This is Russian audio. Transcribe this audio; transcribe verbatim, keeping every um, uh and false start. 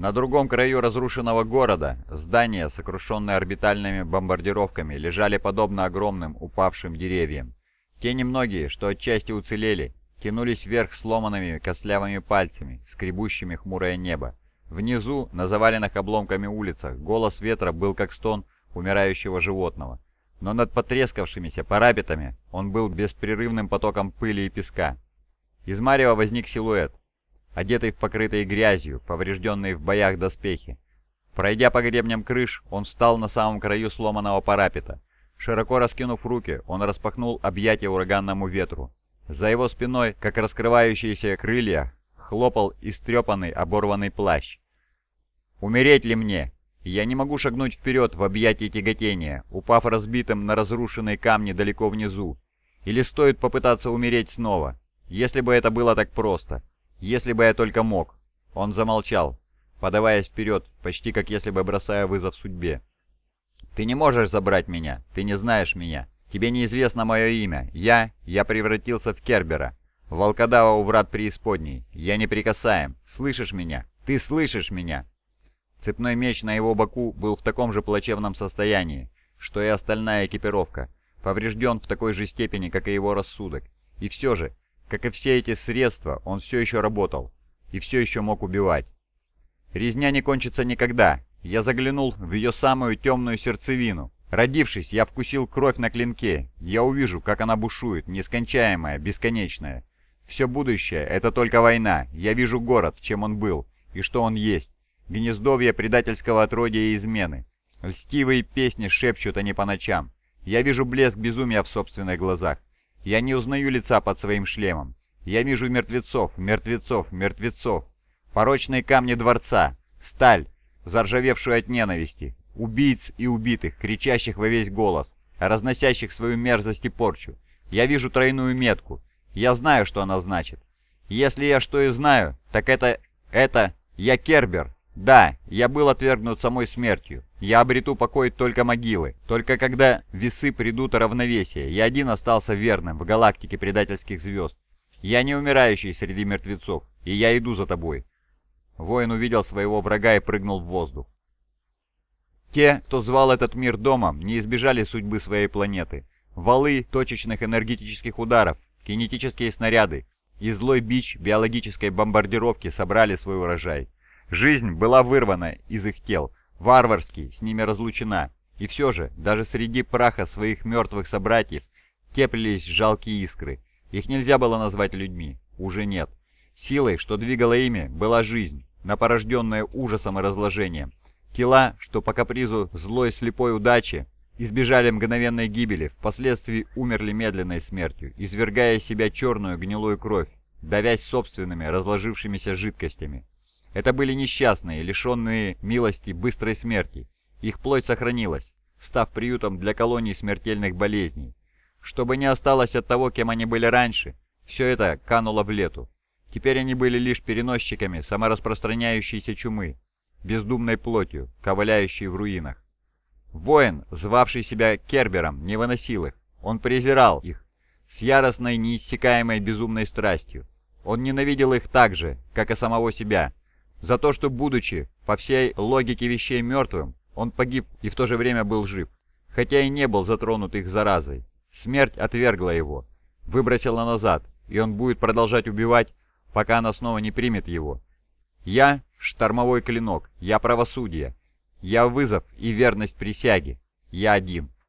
На другом краю разрушенного города здания, сокрушенные орбитальными бомбардировками, лежали подобно огромным упавшим деревьям. Те немногие, что отчасти уцелели, тянулись вверх сломанными костлявыми пальцами, скребущими хмурое небо. Внизу, на заваленных обломками улицах, голос ветра был как стон умирающего животного. Но над потрескавшимися парапетами он был беспрерывным потоком пыли и песка. Из марева возник силуэт, одетый в покрытые грязью, поврежденные в боях доспехи. Пройдя по гребням крыш, он встал на самом краю сломанного парапета. Широко раскинув руки, он распахнул объятия ураганному ветру. За его спиной, как раскрывающиеся крылья, хлопал истрепанный оборванный плащ. «Умереть ли мне? Я не могу шагнуть вперед в объятии тяготения, упав разбитым на разрушенные камни далеко внизу. Или стоит попытаться умереть снова? Если бы это было так просто. Если бы я только мог». Он замолчал, подаваясь вперед, почти как если бы бросая вызов судьбе. «Ты не можешь забрать меня, ты не знаешь меня. Тебе неизвестно мое имя. Я... я превратился в Кербера, волкодава у врат преисподней. Я неприкасаем. Слышишь меня? Ты слышишь меня?» Цепной меч на его боку был в таком же плачевном состоянии, что и остальная экипировка, поврежден в такой же степени, как и его рассудок. И все же, как и все эти средства, он все еще работал, и все еще мог убивать. Резня не кончится никогда. Я заглянул в ее самую темную сердцевину. Родившись, я вкусил кровь на клинке. Я увижу, как она бушует, нескончаемая, бесконечная. Все будущее — это только война. Я вижу город, чем он был, и что он есть. Гнездовье предательского отродья и измены. Льстивые песни шепчут они по ночам. Я вижу блеск безумия в собственных глазах. Я не узнаю лица под своим шлемом. Я вижу мертвецов, мертвецов, мертвецов. Порочные камни дворца, сталь, заржавевшую от ненависти, убийц и убитых, кричащих во весь голос, разносящих свою мерзость и порчу. Я вижу тройную метку. Я знаю, что она значит. Если я что и знаю, так это... это... я Кербер. Да, я был отвергнут самой смертью. Я обрету покой только могилы. Только когда весы придут равновесие, я один остался верным в галактике предательских звезд. Я не умирающий среди мертвецов, и я иду за тобой». Воин увидел своего врага и прыгнул в воздух. Те, кто звал этот мир домом, не избежали судьбы своей планеты. Валы точечных энергетических ударов, кинетические снаряды и злой бич биологической бомбардировки собрали свой урожай. Жизнь была вырвана из их тел, варварски с ними разлучена. И все же, даже среди праха своих мертвых собратьев, теплились жалкие искры. Их нельзя было назвать людьми, уже нет. Силой, что двигала ими, была жизнь, напорожденная ужасом и разложением. Тела, что по капризу злой слепой удачи избежали мгновенной гибели, впоследствии умерли медленной смертью, извергая из себя черную гнилую кровь, давясь собственными разложившимися жидкостями. Это были несчастные, лишенные милости быстрой смерти. Их плоть сохранилась, став приютом для колоний смертельных болезней. Чтобы не осталось от того, кем они были раньше, все это кануло в лету. Теперь они были лишь переносчиками самораспространяющейся чумы, бездумной плотью, ковыляющей в руинах. Воин, звавший себя Кербером, не выносил их. Он презирал их с яростной, неиссякаемой безумной страстью. Он ненавидел их так же, как и самого себя, за то, что, будучи по всей логике вещей мертвым, он погиб и в то же время был жив, хотя и не был затронут их заразой. Смерть отвергла его, выбросила назад, и он будет продолжать убивать, пока она снова не примет его. Я — штормовой клинок, я правосудие, я вызов и верность присяге, я один.